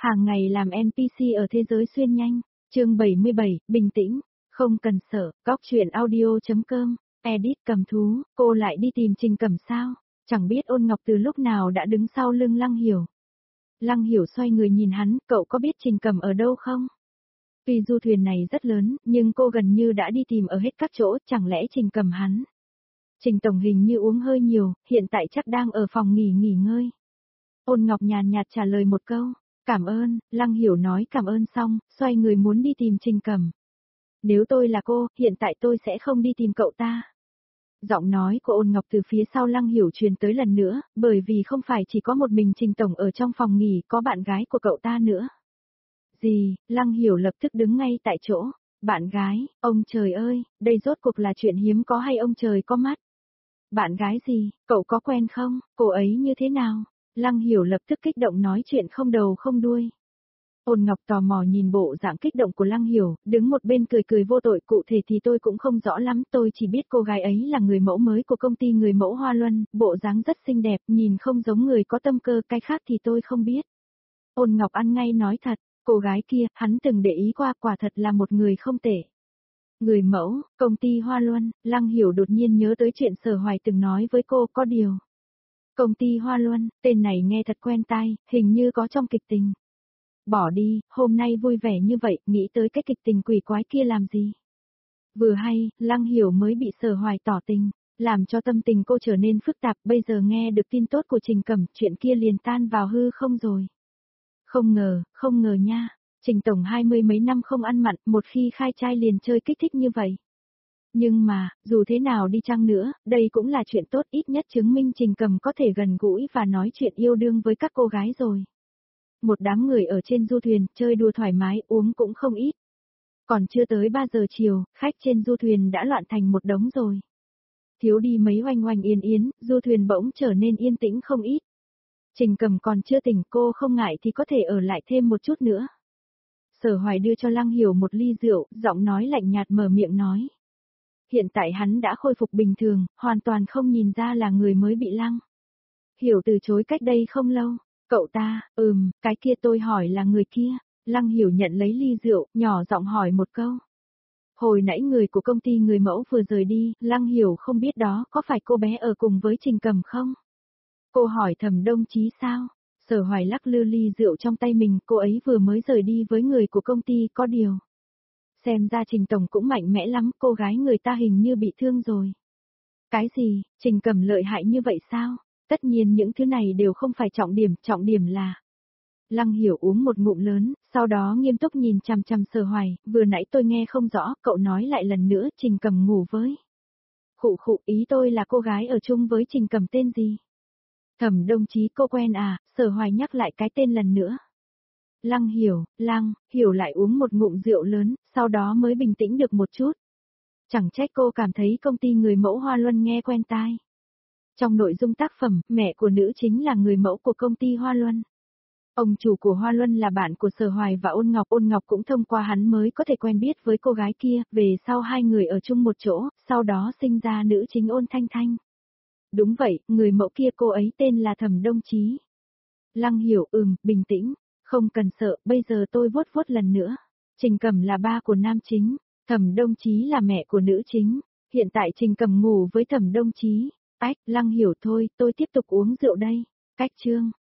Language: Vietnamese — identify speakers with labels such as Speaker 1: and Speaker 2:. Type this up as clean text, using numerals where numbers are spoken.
Speaker 1: Hàng ngày làm NPC ở thế giới xuyên nhanh. Chương 77, bình tĩnh, không cần sợ, góc truyện audio.com, edit cầm thú, cô lại đi tìm Trình Cẩm sao? Chẳng biết Ôn Ngọc từ lúc nào đã đứng sau lưng Lăng Hiểu. Lăng Hiểu xoay người nhìn hắn, cậu có biết Trình Cẩm ở đâu không? Tuy du thuyền này rất lớn, nhưng cô gần như đã đi tìm ở hết các chỗ, chẳng lẽ Trình Cẩm hắn? Trình Tổng hình như uống hơi nhiều, hiện tại chắc đang ở phòng nghỉ ngơi. Ôn Ngọc nhàn nhạt trả lời một câu. Cảm ơn, Lăng Hiểu nói cảm ơn xong, xoay người muốn đi tìm Trình Cẩm. Nếu tôi là cô, hiện tại tôi sẽ không đi tìm cậu ta. Giọng nói của Ôn Ngọc từ phía sau Lăng Hiểu truyền tới lần nữa, bởi vì không phải chỉ có một mình Trình Tổng ở trong phòng nghỉ, có bạn gái của cậu ta nữa. Gì, Lăng Hiểu lập tức đứng ngay tại chỗ. Bạn gái, ông trời ơi, đây rốt cuộc là chuyện hiếm có hay ông trời có mắt? Bạn gái gì, cậu có quen không, cô ấy như thế nào? Lăng Hiểu lập tức kích động nói chuyện không đầu không đuôi. Ôn Ngọc tò mò nhìn bộ dạng kích động của Lăng Hiểu, đứng một bên cười cười vô tội, cụ thể thì tôi cũng không rõ lắm, tôi chỉ biết cô gái ấy là người mẫu mới của công ty người mẫu Hoa Luân, bộ dáng rất xinh đẹp, nhìn không giống người có tâm cơ, cái khác thì tôi không biết. Ôn Ngọc ăn ngay nói thật, cô gái kia, hắn từng để ý qua, quả thật là một người không tệ. Người mẫu, công ty Hoa Luân, Lăng Hiểu đột nhiên nhớ tới chuyện Sở Hoài từng nói với cô, có điều. Công ty Hoa Luân, tên này nghe thật quen tai, hình như có trong kịch tình. Bỏ đi, hôm nay vui vẻ như vậy, nghĩ tới cái kịch tình quỷ quái kia làm gì? Vừa hay, Lăng Hiểu mới bị Sở Hoài tỏ tình, làm cho tâm tình cô trở nên phức tạp, bây giờ nghe được tin tốt của Trình Cẩm, chuyện kia liền tan vào hư không rồi. Không ngờ nha, Trình Tổng 20 mấy năm không ăn mặn, một khi khai trai liền chơi kích thích như vậy. Nhưng mà, dù thế nào đi chăng nữa, đây cũng là chuyện tốt, ít nhất chứng minh Trình Cẩm có thể gần gũi và nói chuyện yêu đương với các cô gái rồi. Một đám người ở trên du thuyền, chơi đùa thoải mái, uống cũng không ít. Còn chưa tới 3 giờ chiều, khách trên du thuyền đã loạn thành một đống rồi. Thiếu đi mấy oanh oanh yên yến, du thuyền bỗng trở nên yên tĩnh không ít. Trình Cẩm còn chưa tỉnh, cô không ngại thì có thể ở lại thêm một chút nữa. Sở Hoài đưa cho Lăng Hiểu một ly rượu, giọng nói lạnh nhạt mở miệng nói. Hiện tại hắn đã khôi phục bình thường, hoàn toàn không nhìn ra là người mới bị Lăng Hiểu từ chối cách đây không lâu. Cậu ta, cái kia tôi hỏi là người kia. Lăng Hiểu nhận lấy ly rượu, nhỏ giọng hỏi một câu. Hồi nãy người của công ty người mẫu vừa rời đi, Lăng Hiểu không biết đó có phải cô bé ở cùng với Trình Cẩm không? Cô hỏi Thẩm Đông Chí sao? Sở Hoài lắc lư ly rượu trong tay mình, cô ấy vừa mới rời đi với người của công ty, có điều. Xem ra Trình Tổng cũng mạnh mẽ lắm, cô gái người ta hình như bị thương rồi. Cái gì, Trình Cẩm lợi hại như vậy sao? Tất nhiên những thứ này đều không phải trọng điểm là. Lăng Hiểu uống một ngụm lớn, sau đó nghiêm túc nhìn chằm chằm Sở Hoài, vừa nãy tôi nghe không rõ, cậu nói lại lần nữa, Trình Cẩm ngủ với. Khụ, ý tôi là cô gái ở chung với Trình Cẩm tên gì? Thẩm Đông Chí cô quen à? Sở Hoài nhắc lại cái tên lần nữa. Lăng Hiểu lại uống một ngụm rượu lớn, sau đó mới bình tĩnh được một chút. Chẳng trách cô cảm thấy công ty người mẫu Hoa Luân nghe quen tai. Trong nội dung tác phẩm, mẹ của nữ chính là người mẫu của công ty Hoa Luân. Ông chủ của Hoa Luân là bạn của Sở Hoài và Ôn Ngọc cũng thông qua hắn mới có thể quen biết với cô gái kia, về sau hai người ở chung một chỗ, sau đó sinh ra nữ chính Ôn Thanh Thanh. Đúng vậy, người mẫu kia cô ấy tên là Thẩm Đông Chí. Lăng Hiểu bình tĩnh, không cần sợ, bây giờ tôi vuốt lần nữa. Trình Cẩm là ba của nam chính, Thẩm Đông Chí là mẹ của nữ chính, hiện tại Trình Cẩm ngủ với Thẩm Đông Chí. Lăng Hiểu thôi, tôi tiếp tục uống rượu đây. Cách chương.